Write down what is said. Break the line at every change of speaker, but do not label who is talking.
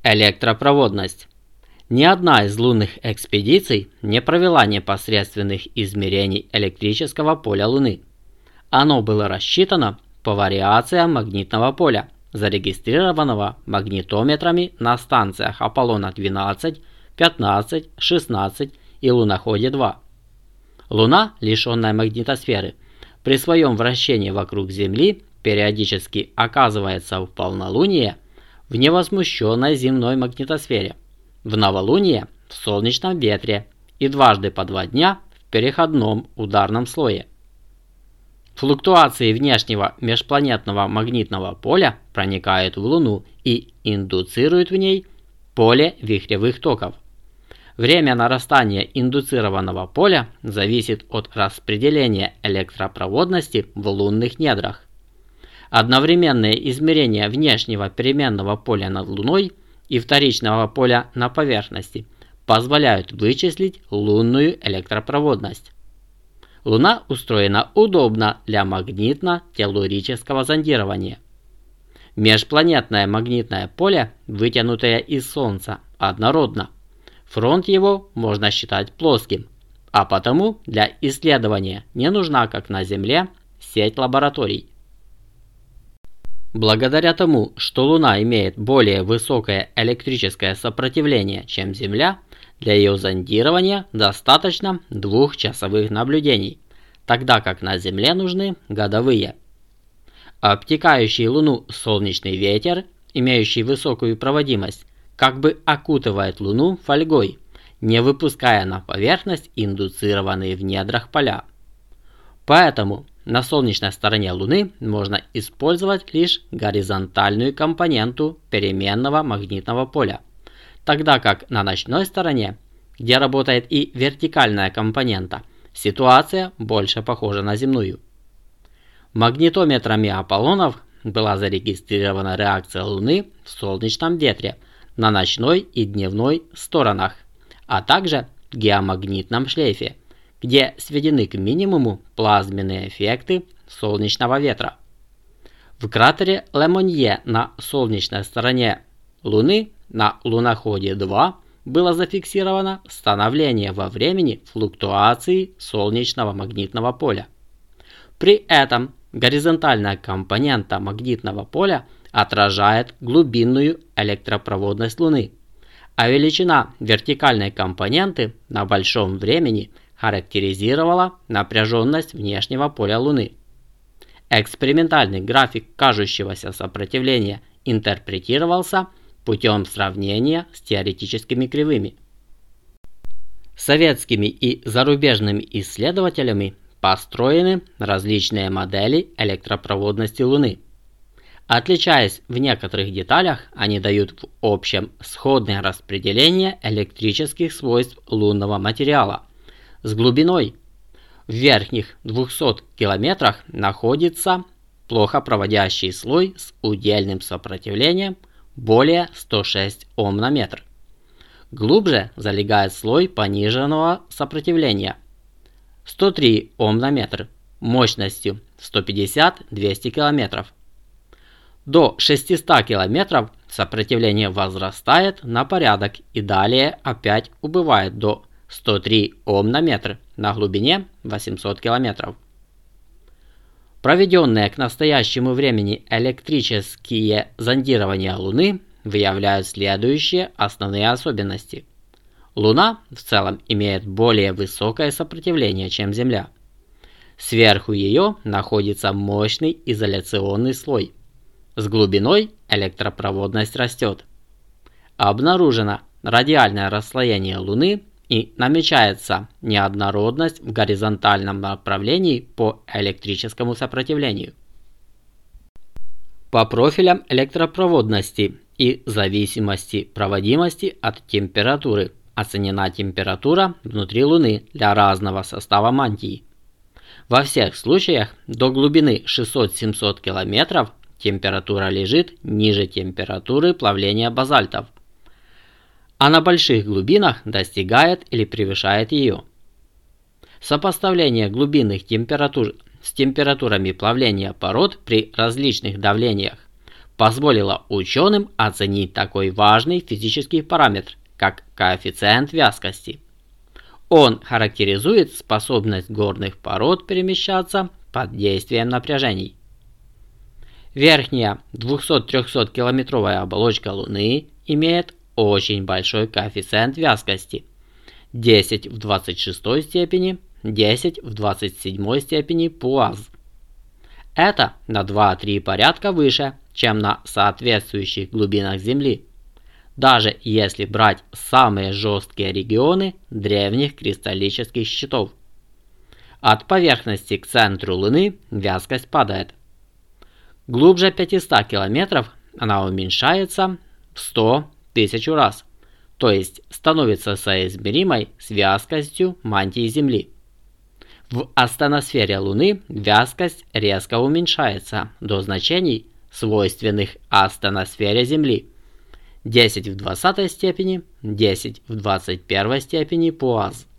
Электропроводность. Ни одна из лунных экспедиций не провела непосредственных измерений электрического поля Луны. Оно было рассчитано по вариациям магнитного поля, зарегистрированного магнитометрами на станциях Аполлона-12, 15, 16 и Луноходе-2. Луна, лишенная магнитосферы, при своем вращении вокруг Земли периодически оказывается в полнолуние в невозмущенной земной магнитосфере, в новолуние в солнечном ветре и дважды по 2 дня в переходном ударном слое. Флуктуации внешнего межпланетного магнитного поля проникают в Луну и индуцируют в ней поле вихревых токов. Время нарастания индуцированного поля зависит от распределения электропроводности в лунных недрах. Одновременное измерение внешнего переменного поля над Луной и вторичного поля на поверхности позволяют вычислить лунную электропроводность. Луна устроена удобно для магнитно-телурического зондирования. Межпланетное магнитное поле, вытянутое из Солнца, однородно. Фронт его можно считать плоским, а потому для исследования не нужна, как на Земле, сеть лабораторий. Благодаря тому, что Луна имеет более высокое электрическое сопротивление, чем Земля, для ее зондирования достаточно 2-часовых наблюдений, тогда как на Земле нужны годовые. Обтекающий Луну солнечный ветер, имеющий высокую проводимость, как бы окутывает Луну фольгой, не выпуская на поверхность индуцированные в недрах поля. Поэтому на солнечной стороне Луны можно использовать лишь горизонтальную компоненту переменного магнитного поля, тогда как на ночной стороне, где работает и вертикальная компонента, ситуация больше похожа на земную. Магнитометрами Аполлонов была зарегистрирована реакция Луны в солнечном ветре на ночной и дневной сторонах, а также в геомагнитном шлейфе, где сведены к минимуму плазменные эффекты солнечного ветра. В кратере Лемонье на солнечной стороне Луны на Луноходе-2 было зафиксировано становление во времени флуктуации солнечного магнитного поля. При этом горизонтальная компонента магнитного поля отражает глубинную электропроводность Луны, а величина вертикальной компоненты на большом времени характеризировала напряженность внешнего поля Луны. Экспериментальный график кажущегося сопротивления интерпретировался путем сравнения с теоретическими кривыми. Советскими и зарубежными исследователями построены различные модели электропроводности Луны. Отличаясь в некоторых деталях, они дают в общем сходное распределение электрических свойств лунного материала. С глубиной в верхних 200 километрах находится плохо проводящий слой с удельным сопротивлением более 106 Ом на метр. Глубже залегает слой пониженного сопротивления 103 Ом на метр мощностью 150-200 километров. До 600 километров сопротивление возрастает на порядок и далее опять убывает до 103 Ом на метр на глубине 800 километров. Проведенные к настоящему времени электрические зондирования Луны выявляют следующие основные особенности. Луна в целом имеет более высокое сопротивление, чем Земля. Сверху ее находится мощный изоляционный слой. С глубиной электропроводность растет. Обнаружено радиальное расслоение Луны и намечается неоднородность в горизонтальном направлении по электрическому сопротивлению. По профилям электропроводности и зависимости проводимости от температуры оценена температура внутри Луны для разного состава мантии. Во всех случаях до глубины 600-700 км температура лежит ниже температуры плавления базальтов, а на больших глубинах достигает или превышает ее. Сопоставление глубинных температур с температурами плавления пород при различных давлениях позволило ученым оценить такой важный физический параметр, как коэффициент вязкости. Он характеризует способность горных пород перемещаться под действием напряжений. Верхняя 200-300 километровая оболочка Луны имеет очень большой коэффициент вязкости – 10 в 26 степени, 10 в 27 степени ПУАЗ. Это на 2-3 порядка выше, чем на соответствующих глубинах Земли, даже если брать самые жесткие регионы древних кристаллических щитов. От поверхности к центру Луны вязкость падает. Глубже 500 километров она уменьшается в 100 000 раз, то есть становится соизмеримой с вязкостью мантии Земли. В астеносфере Луны вязкость резко уменьшается до значений, свойственных астеносфере Земли – 10 в 20 степени, 10 в 21 степени ПУАЗ.